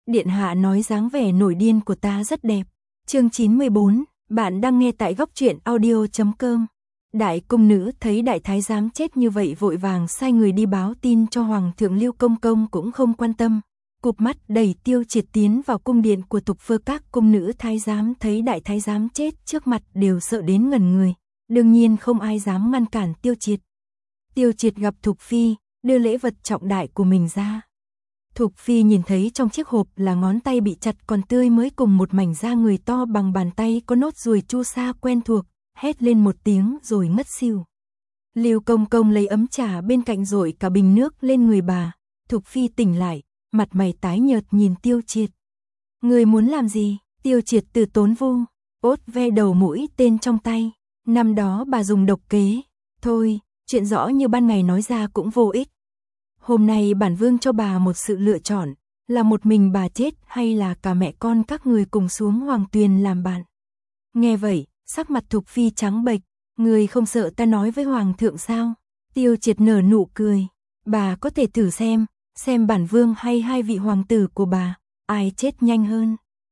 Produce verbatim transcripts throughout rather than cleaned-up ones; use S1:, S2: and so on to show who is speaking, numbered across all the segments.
S1: Điện hạ nói dáng vẻ nổi điên của ta rất đẹp. Chương chín mươi bốn, bạn đang nghe tại góc truyện audio chấm com. Đại cung nữ thấy đại thái giám chết như vậy vội vàng sai người đi báo tin cho hoàng thượng. Lưu Công Công cũng không quan tâm, cụp mắt đẩy Tiêu Triệt tiến vào cung điện của Tục Phơ. Các cung nữ thái giám thấy đại thái giám chết trước mặt đều sợ đến ngẩn người, đương nhiên không ai dám ngăn cản Tiêu Triệt. Tiêu Triệt gặp Thục Phi, đưa lễ vật trọng đại của mình ra. Thục Phi nhìn thấy trong chiếc hộp là ngón tay bị chặt còn tươi mới cùng một mảnh da người to bằng bàn tay có nốt ruồi chu sa quen thuộc, hét lên một tiếng rồi ngất xỉu. Lưu Công Công lấy ấm trà bên cạnh dội cả bình nước lên người bà. Thục Phi tỉnh lại, mặt mày tái nhợt nhìn Tiêu Triệt. Người muốn làm gì? Tiêu Triệt từ tốn vu, ốt ve đầu mũi tên trong tay. Năm đó bà dùng độc kế. Thôi, chuyện rõ như ban ngày nói ra cũng vô ích. Hôm nay bản vương cho bà một sự lựa chọn, là một mình bà chết hay là cả mẹ con các người cùng xuống hoàng tuyền làm bạn. Nghe vậy, sắc mặt Thục Phi trắng bệch. Người không sợ ta nói với hoàng thượng sao? Tiêu Triệt nở nụ cười. Bà có thể thử xem, xem bản vương hay hai vị hoàng tử của bà, ai chết nhanh hơn.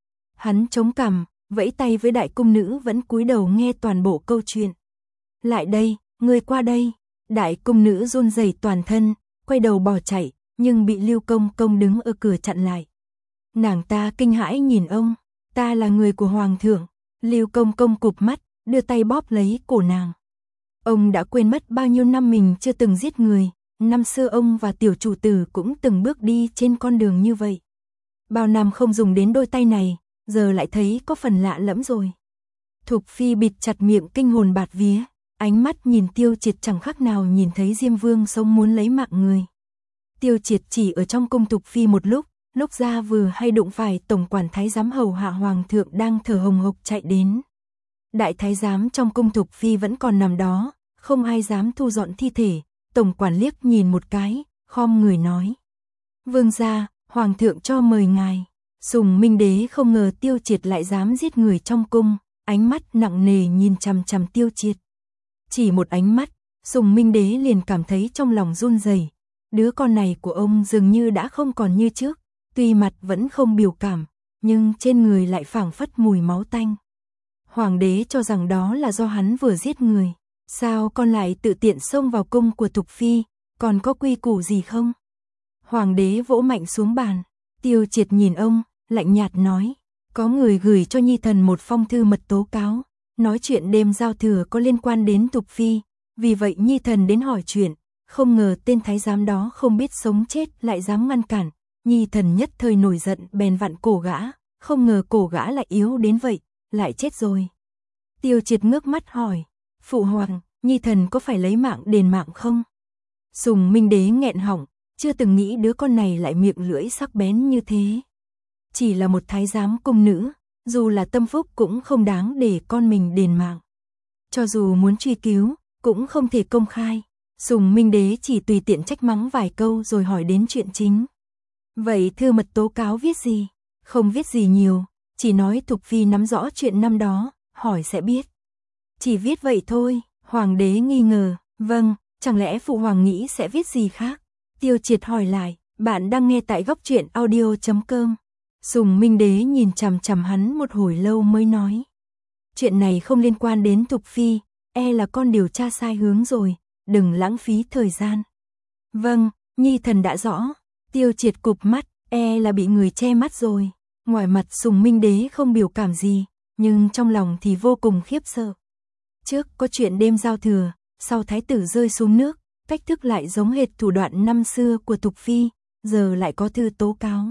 S1: Hắn chống cằm, vẫy tay với đại cung nữ vẫn cúi đầu nghe toàn bộ câu chuyện. Lại đây, người qua đây. Đại cung nữ run rẩy toàn thân, quay đầu bỏ chạy, nhưng bị Lưu Công Công đứng ở cửa chặn lại. Nàng ta kinh hãi nhìn ông, ta là người của hoàng thượng. Lưu Công Công cụp mắt, đưa tay bóp lấy cổ nàng. Ông đã quên mất bao nhiêu năm mình chưa từng giết người, năm xưa ông và tiểu chủ tử cũng từng bước đi trên con đường như vậy. Bao năm không dùng đến đôi tay này, giờ lại thấy có phần lạ lẫm rồi. Thục Phi bịt chặt miệng kinh hồn bạt vía, ánh mắt nhìn Tiêu Triệt chẳng khác nào nhìn thấy Diêm Vương sống muốn lấy mạng người. Tiêu Triệt chỉ ở trong cung Thục Phi một lúc, lúc ra vừa hay đụng phải tổng quản thái giám hầu hạ hoàng thượng đang thở hồng hộc chạy đến. Đại thái giám trong cung Thục Phi vẫn còn nằm đó, không ai dám thu dọn thi thể. Tổng quản liếc nhìn một cái, khom người nói: Vương gia, hoàng thượng cho mời ngài. Sùng Minh Đế không ngờ Tiêu Triệt lại dám giết người trong cung, ánh mắt nặng nề nhìn chằm chằm Tiêu Triệt. Chỉ một ánh mắt, Sùng Minh Đế liền cảm thấy trong lòng run rẩy. Đứa con này của ông dường như đã không còn như trước, tuy mặt vẫn không biểu cảm, nhưng trên người lại phảng phất mùi máu tanh. Hoàng đế cho rằng đó là do hắn vừa giết người. Sao con lại tự tiện xông vào cung của Thục Phi, còn có quy củ gì không? Hoàng đế vỗ mạnh xuống bàn. Tiêu Triệt nhìn ông, lạnh nhạt nói: Có người gửi cho Nhi thần một phong thư mật tố cáo, nói chuyện đêm giao thừa có liên quan đến Thục Phi, vì vậy Nhi thần đến hỏi chuyện, không ngờ tên thái giám đó không biết sống chết lại dám ngăn cản. Nhi thần nhất thời nổi giận bèn vặn cổ gã, không ngờ cổ gã lại yếu đến vậy, lại chết rồi. Tiêu Triệt ngước mắt hỏi: Phụ hoàng, Nhi thần có phải lấy mạng đền mạng không? Sùng Minh Đế nghẹn họng, chưa từng nghĩ đứa con này lại miệng lưỡi sắc bén như thế. Chỉ là một thái giám cung nữ, dù là tâm phúc cũng không đáng để con mình đền mạng. Cho dù muốn truy cứu, cũng không thể công khai. Sùng Minh Đế chỉ tùy tiện trách mắng vài câu rồi hỏi đến chuyện chính. Vậy thư mật tố cáo viết gì? Không viết gì nhiều, chỉ nói Thục Phi nắm rõ chuyện năm đó, hỏi sẽ biết. Chỉ viết vậy thôi. Hoàng đế nghi ngờ. Vâng, chẳng lẽ phụ hoàng nghĩ sẽ viết gì khác? Tiêu Triệt hỏi lại. Bạn đang nghe tại góc truyện audio chấm com. Sùng Minh Đế nhìn chằm chằm hắn một hồi lâu mới nói: Chuyện này không liên quan đến Thục Phi, e là con điều tra sai hướng rồi, đừng lãng phí thời gian. Vâng, Nhi thần đã rõ. Tiêu Triệt cụp mắt, e là bị người che mắt rồi. Ngoài mặt Sùng Minh Đế không biểu cảm gì, nhưng trong lòng thì vô cùng khiếp sợ. Trước có chuyện đêm giao thừa, sau thái tử rơi xuống nước, cách thức lại giống hệt thủ đoạn năm xưa của Thục Phi, giờ lại có thư tố cáo.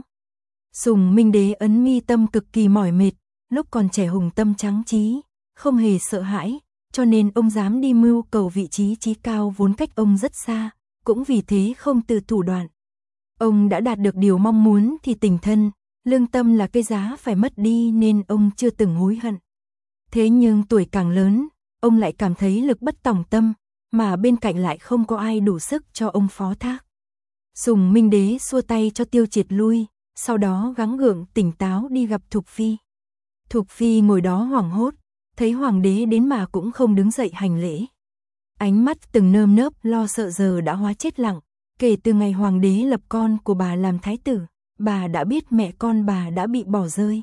S1: Sùng Minh Đế ấn mi tâm cực kỳ mỏi mệt, lúc còn trẻ hùng tâm tráng trí, không hề sợ hãi, cho nên ông dám đi mưu cầu vị trí chí cao vốn cách ông rất xa, cũng vì thế không từ thủ đoạn. Ông đã đạt được điều mong muốn thì tình thân, lương tâm là cái giá phải mất đi nên ông chưa từng hối hận. Thế nhưng tuổi càng lớn, ông lại cảm thấy lực bất tòng tâm, mà bên cạnh lại không có ai đủ sức cho ông phó thác. Sùng Minh Đế xua tay cho Tiêu Triệt lui, sau đó gắng gượng tỉnh táo đi gặp Thục Phi. Thục Phi ngồi đó hoảng hốt, thấy hoàng đế đến mà cũng không đứng dậy hành lễ. Ánh mắt từng nơm nớp lo sợ giờ đã hóa chết lặng, kể từ ngày hoàng đế lập con của bà làm thái tử. bà đã biết mẹ con bà đã bị bỏ rơi.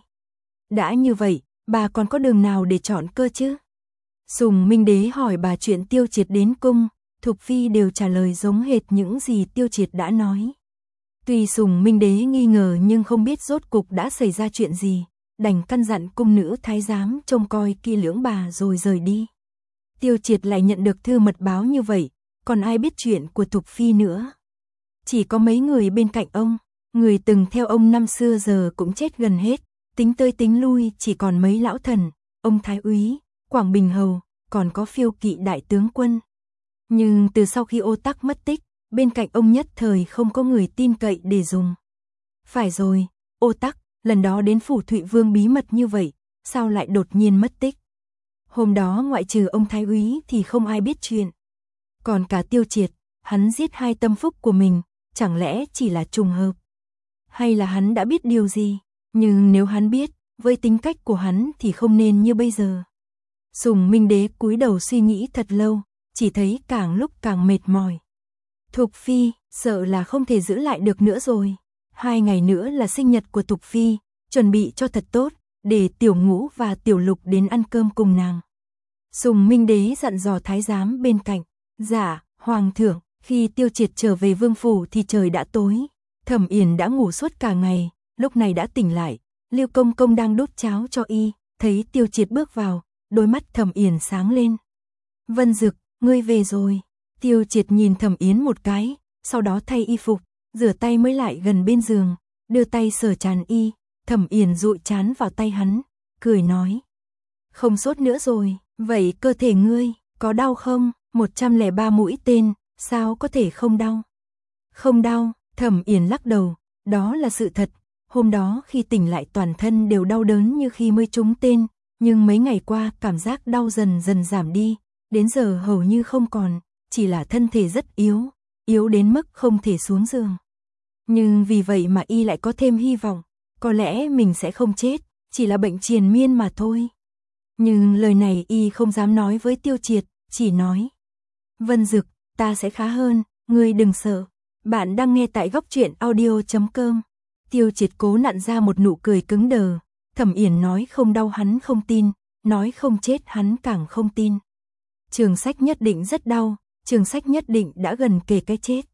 S1: Đã như vậy, bà còn có đường nào để chọn cơ chứ? Sùng Minh Đế hỏi bà chuyện Tiêu Triệt đến cung, Thục Phi đều trả lời giống hệt những gì Tiêu Triệt đã nói. Tuy Sùng Minh Đế nghi ngờ nhưng không biết rốt cục đã xảy ra chuyện gì, đành căn dặn cung nữ thái giám trông coi kỹ lưỡng bà rồi rời đi. Tiêu Triệt lại nhận được thư mật báo như vậy, còn ai biết chuyện của Thục Phi nữa. Chỉ có mấy người bên cạnh ông, người từng theo ông năm xưa giờ cũng chết gần hết, tính tới tính lui chỉ còn mấy lão thần, ông Thái Úy, Quảng Bình Hầu, còn có Phiêu Kỵ đại tướng quân. Nhưng từ sau khi Ô Tắc mất tích, bên cạnh ông nhất thời không có người tin cậy để dùng. Phải rồi, Ô Tắc, lần đó đến phủ Thụy Vương bí mật như vậy, sao lại đột nhiên mất tích? Hôm đó ngoại trừ ông Thái Úy thì không ai biết chuyện. Còn cả Tiêu Triệt, hắn giết hai tâm phúc của mình, chẳng lẽ chỉ là trùng hợp? Hay là hắn đã biết điều gì? Nhưng nếu hắn biết, với tính cách của hắn thì không nên như bây giờ. Sùng Minh Đế cúi đầu suy nghĩ thật lâu, chỉ thấy càng lúc càng mệt mỏi. Thục Phi, sợ là không thể giữ lại được nữa rồi. Hai ngày nữa là sinh nhật của Thục Phi, chuẩn bị cho thật tốt, để Tiểu Ngũ và Tiểu Lục đến ăn cơm cùng nàng. Sùng Minh Đế dặn dò thái giám bên cạnh. Dạ, Hoàng thượng, khi Tiêu Triệt trở về vương phủ thì trời đã tối. Thẩm Yển đã ngủ suốt cả ngày, lúc này đã tỉnh lại. Lưu Công Công đang đút cháo cho y, thấy Tiêu Triệt bước vào, đôi mắt Thẩm Yển sáng lên. Vân Dực, ngươi về rồi. Tiêu Triệt nhìn Thẩm Yến một cái, sau đó thay y phục, rửa tay mới lại gần bên giường, đưa tay sờ trán y. Thẩm Yển dụi trán vào tay hắn, cười nói. Không sốt nữa rồi, vậy cơ thể ngươi, có đau không? một trăm lẻ ba mũi tên, sao có thể không đau? Không đau, Thẩm Yển lắc đầu, đó là sự thật. Hôm đó khi tỉnh lại toàn thân đều đau đớn như khi mới trúng tên, nhưng mấy ngày qua cảm giác đau dần dần giảm đi, đến giờ hầu như không còn, chỉ là thân thể rất yếu, yếu đến mức không thể xuống giường. Nhưng vì vậy mà y lại có thêm hy vọng, có lẽ mình sẽ không chết, chỉ là bệnh triền miên mà thôi. Nhưng lời này y không dám nói với Tiêu Triệt, chỉ nói. Vân Dực, ta sẽ khá hơn, ngươi đừng sợ. Bạn đang nghe tại góc truyện audio chấm com. Tiêu Triệt cố nặn ra một nụ cười cứng đờ. Thẩm Yển nói không đau hắn không tin, nói không chết hắn càng không tin. Trường Sách nhất định rất đau, Trường Sách nhất định đã gần kề cái chết.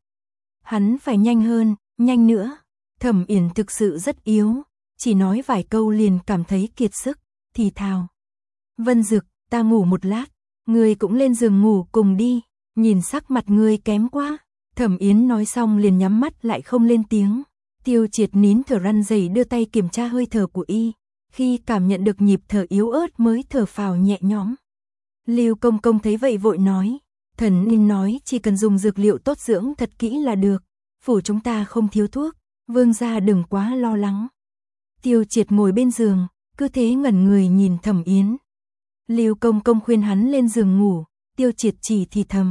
S1: Hắn phải nhanh hơn, nhanh nữa. Thẩm Yển thực sự rất yếu, chỉ nói vài câu liền cảm thấy kiệt sức, thì thào. Vân Dực, ta ngủ một lát, ngươi cũng lên giường ngủ cùng đi, nhìn sắc mặt ngươi kém quá. Thẩm Yến nói xong liền nhắm mắt lại không lên tiếng. Tiêu Triệt nín thở răn rẩy đưa tay kiểm tra hơi thở của y, khi cảm nhận được nhịp thở yếu ớt mới thở phào nhẹ nhõm. Lưu Công Công thấy vậy vội nói, thần nên nói chỉ cần dùng dược liệu tốt dưỡng thật kỹ là được, phủ chúng ta không thiếu thuốc, vương gia đừng quá lo lắng. Tiêu Triệt ngồi bên giường, cứ thế ngẩn người nhìn Thẩm Yến. Lưu Công Công khuyên hắn lên giường ngủ, Tiêu Triệt chỉ thì thầm.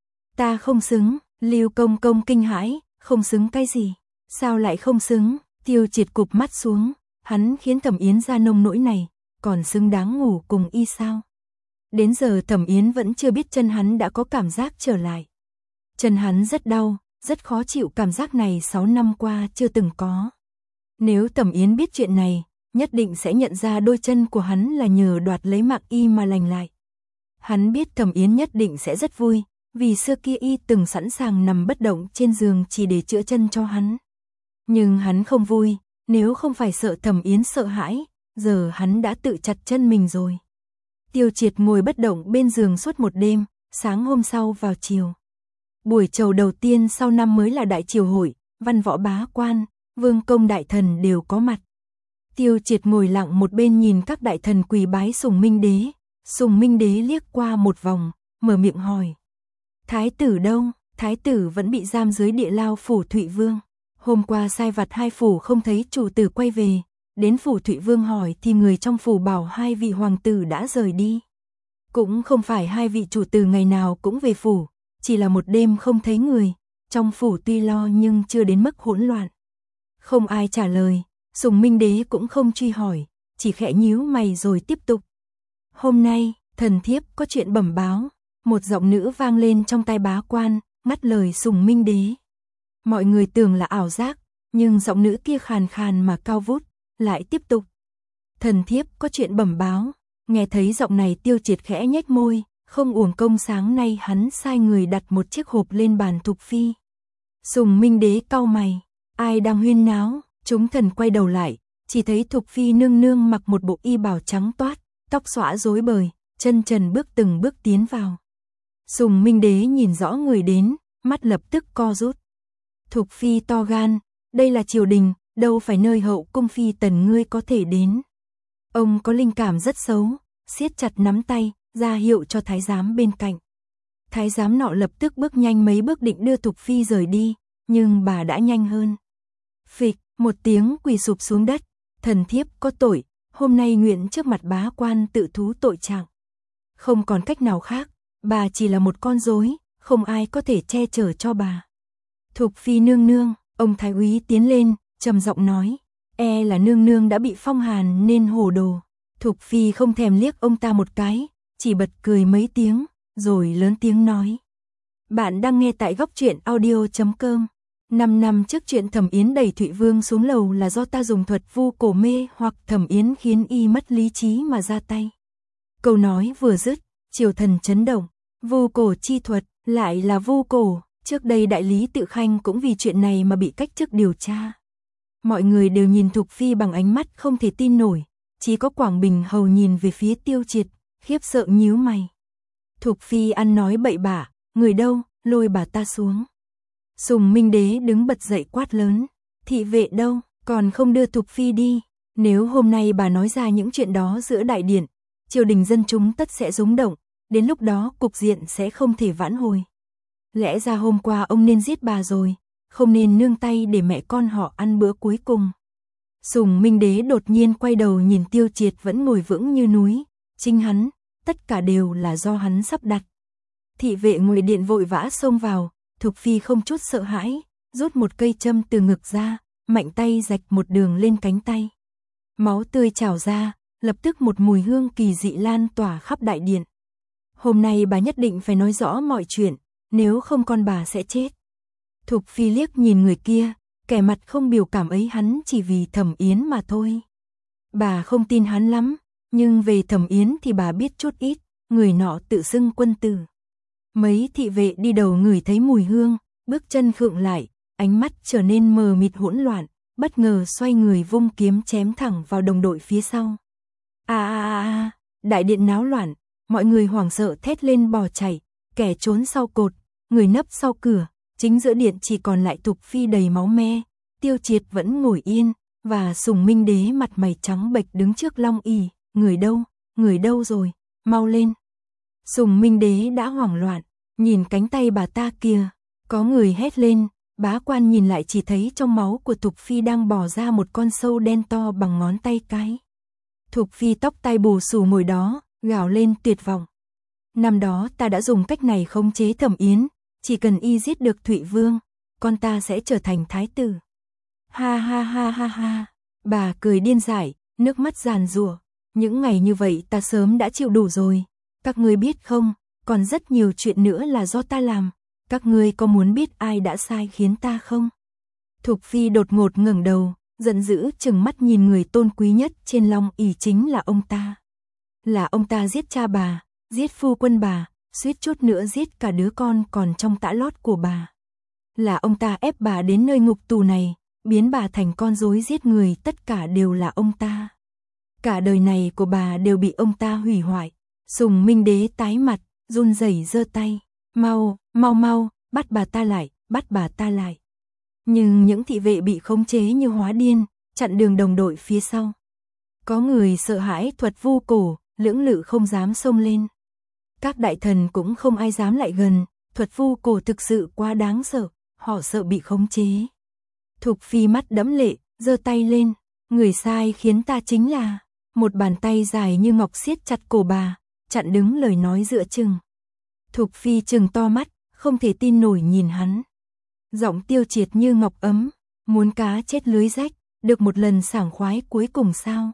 S1: Ta không xứng, Lưu Công Công kinh hãi, không xứng cái gì, sao lại không xứng? Tiêu Triệt cụp mắt xuống, hắn khiến Thẩm Yến ra nông nỗi này, còn xứng đáng ngủ cùng y sao? Đến giờ Thẩm Yến vẫn chưa biết chân hắn đã có cảm giác trở lại. Chân hắn rất đau, rất khó chịu, cảm giác này sáu năm qua chưa từng có. Nếu Thẩm Yến biết chuyện này, nhất định sẽ nhận ra đôi chân của hắn là nhờ đoạt lấy mạng y mà lành lại. Hắn biết Thẩm Yến nhất định sẽ rất vui, vì xưa kia y từng sẵn sàng nằm bất động trên giường chỉ để chữa chân cho hắn. Nhưng hắn không vui, nếu không phải sợ Thẩm Yến sợ hãi, giờ hắn đã tự chặt chân mình rồi. Tiêu Triệt ngồi bất động bên giường suốt một đêm, sáng hôm sau vào chiều. Buổi chầu đầu tiên sau năm mới là đại triều hội, văn võ bá quan, vương công đại thần đều có mặt. Tiêu Triệt ngồi lặng một bên nhìn các đại thần quỳ bái Sùng Minh Đế. Sùng Minh Đế liếc qua một vòng, mở miệng hỏi. Thái tử đâu? Thái tử vẫn bị giam dưới địa lao phủ Thụy Vương. Hôm qua sai vặt hai phủ không thấy chủ tử quay về. Đến phủ Thụy Vương hỏi thì người trong phủ bảo hai vị hoàng tử đã rời đi. Cũng không phải hai vị chủ tử ngày nào cũng về phủ, chỉ là một đêm không thấy người. Trong phủ tuy lo nhưng chưa đến mức hỗn loạn. Không ai trả lời, Sùng Minh Đế cũng không truy hỏi, chỉ khẽ nhíu mày rồi tiếp tục. Hôm nay, thần thiếp có chuyện bẩm báo. Một giọng nữ vang lên trong tai bá quan, ngắt lời Sùng Minh Đế. Mọi người tưởng là ảo giác, nhưng giọng nữ kia khàn khàn mà cao vút, lại tiếp tục. Thần thiếp có chuyện bẩm báo. Nghe thấy giọng này Tiêu Triệt khẽ nhếch môi, không uổng công sáng nay hắn sai người đặt một chiếc hộp lên bàn Thục Phi. Sùng Minh Đế cau mày, ai đang huyên náo, chúng thần quay đầu lại, chỉ thấy Thục Phi nương nương mặc một bộ y bào trắng toát, tóc xõa rối bời, chân trần bước từng bước tiến vào. Sùng Minh Đế nhìn rõ người đến, mắt lập tức co rút. Thục Phi to gan, đây là triều đình, đâu phải nơi hậu cung phi tần ngươi có thể đến. Ông có linh cảm rất xấu, siết chặt nắm tay, ra hiệu cho thái giám bên cạnh. Thái giám nọ lập tức bước nhanh mấy bước định đưa Thục Phi rời đi, nhưng bà đã nhanh hơn. Phịch, một tiếng quỳ sụp xuống đất, thần thiếp có tội, hôm nay nguyện trước mặt bá quan tự thú tội trạng. Không còn cách nào khác, bà chỉ là một con rối, không ai có thể che chở cho bà. Thục Phi nương nương, ông thái úy tiến lên, trầm giọng nói, e là nương nương đã bị phong hàn nên hồ đồ. Thục Phi không thèm liếc ông ta một cái, chỉ bật cười mấy tiếng, rồi lớn tiếng nói. Bạn đang nghe tại góc truyện audio chấm com. Năm năm trước chuyện Thẩm Yến đẩy Thụy Vương xuống lầu là do ta dùng thuật vu cổ mê hoặc Thẩm Yến khiến y mất lý trí mà ra tay. Câu nói vừa dứt, triều thần chấn động, vu cổ chi thuật, lại là vu cổ, trước đây đại lý Tự Khanh cũng vì chuyện này mà bị cách chức điều tra. Mọi người đều nhìn Thục Phi bằng ánh mắt không thể tin nổi, chỉ có Quảng Bình Hầu nhìn về phía Tiêu Triệt, khiếp sợ nhíu mày. Thục Phi ăn nói bậy bạ, người đâu, lôi bà ta xuống. Sùng Minh Đế đứng bật dậy quát lớn, thị vệ đâu, còn không đưa Thục Phi đi, nếu hôm nay bà nói ra những chuyện đó giữa đại điện, triều đình dân chúng tất sẽ rúng động, đến lúc đó cục diện sẽ không thể vãn hồi. Lẽ ra hôm qua ông nên giết bà rồi, không nên nương tay để mẹ con họ ăn bữa cuối cùng. Sùng Minh Đế đột nhiên quay đầu nhìn Tiêu Triệt vẫn ngồi vững như núi, chính hắn, tất cả đều là do hắn sắp đặt. Thị vệ ngồi điện vội vã xông vào, Thục Phi không chút sợ hãi, rút một cây châm từ ngực ra, mạnh tay rạch một đường lên cánh tay. Máu tươi trào ra, lập tức một mùi hương kỳ dị lan tỏa khắp đại điện. Hôm nay bà nhất định phải nói rõ mọi chuyện, nếu không con bà sẽ chết. Thục Phi liếc nhìn người kia, kẻ mặt không biểu cảm ấy hắn chỉ vì Thẩm Yến mà thôi. Bà không tin hắn lắm, nhưng về Thẩm Yến thì bà biết chút ít, người nọ tự xưng quân tử. Mấy thị vệ đi đầu ngửi thấy mùi hương, bước chân khựng lại, ánh mắt trở nên mờ mịt hỗn loạn, bất ngờ xoay người vung kiếm chém thẳng vào đồng đội phía sau. A a a a, đại điện náo loạn, mọi người hoảng sợ thét lên bỏ chạy, kẻ trốn sau cột, người nấp sau cửa, chính giữa điện chỉ còn lại Thục Phi đầy máu me, Tiêu Triệt vẫn ngồi yên, và Sùng Minh Đế mặt mày trắng bệch đứng trước Long ỷ, người đâu, người đâu rồi, mau lên. Sùng Minh Đế đã hoảng loạn, nhìn cánh tay bà ta kia, có người hét lên, bá quan nhìn lại chỉ thấy trong máu của Thục Phi đang bò ra một con sâu đen to bằng ngón tay cái. Thục Phi tóc tai bù xù ngồi đó, gào lên tuyệt vọng. Năm đó ta đã dùng cách này khống chế Thẩm Yến, chỉ cần y giết được Thụy Vương, con ta sẽ trở thành thái tử. Ha ha ha ha ha, bà cười điên dại, nước mắt giàn giụa, những ngày như vậy ta sớm đã chịu đủ rồi, các ngươi biết không, còn rất nhiều chuyện nữa là do ta làm, các ngươi có muốn biết ai đã sai khiến ta không? Thục Phi đột ngột ngẩng đầu, giận dữ trừng mắt nhìn người tôn quý nhất trên Long ỷ chính là ông ta. Là ông ta giết cha bà, giết phu quân bà, suýt chút nữa giết cả đứa con còn trong tã lót của bà. Là ông ta ép bà đến nơi ngục tù này, biến bà thành con rối giết người, tất cả đều là ông ta. Cả đời này của bà đều bị ông ta hủy hoại. Sùng Minh Đế tái mặt, run rẩy giơ tay, mau, mau mau, bắt bà ta lại, bắt bà ta lại. Nhưng những thị vệ bị khống chế như hóa điên, chặn đường đồng đội phía sau. Có người sợ hãi thuật vu cổ, lưỡng lự không dám xông lên. Các đại thần cũng không ai dám lại gần, thuật vu cổ thực sự quá đáng sợ, họ sợ bị khống chế. Thục Phi mắt đẫm lệ, giơ tay lên, người sai khiến ta chính là, một bàn tay dài như ngọc siết chặt cổ bà, chặn đứng lời nói giữa chừng. Thục Phi trừng to mắt, không thể tin nổi nhìn hắn. Giọng Tiêu Triệt như ngọc ấm, muốn cá chết lưới rách, được một lần sảng khoái cuối cùng sao?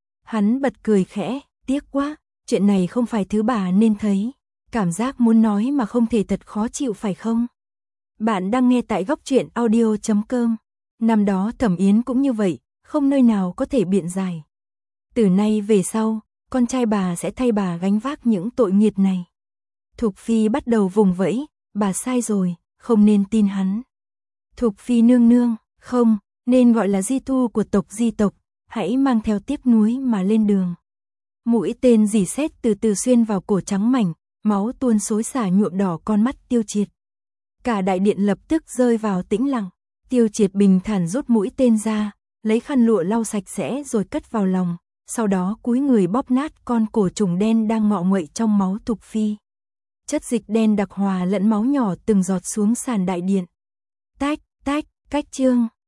S1: Hắn bật cười khẽ, tiếc quá, chuyện này không phải thứ bà nên thấy. Cảm giác muốn nói mà không thể thật khó chịu phải không? Bạn đang nghe tại góc truyện audio chấm com. Năm đó Thẩm Yến cũng như vậy, không nơi nào có thể biện giải. Từ nay về sau, con trai bà sẽ thay bà gánh vác những tội nghiệt này. Thục Phi bắt đầu vùng vẫy, bà sai rồi, không nên tin hắn. Thục Phi nương nương, không, nên gọi là di tu của tộc Di tộc, hãy mang theo tiếc nuối mà lên đường. Mũi tên rỉ sét từ từ xuyên vào cổ trắng mảnh, máu tuôn xối xả nhuộm đỏ con mắt Tiêu Triệt. Cả đại điện lập tức rơi vào tĩnh lặng. Tiêu Triệt bình thản rút mũi tên ra, lấy khăn lụa lau sạch sẽ rồi cất vào lòng, sau đó cúi người bóp nát con cổ trùng đen đang ngọ nguậy trong máu Thục Phi. Chất dịch đen đặc hòa lẫn máu nhỏ từng giọt xuống sàn đại điện. Tách, tách, cách chương.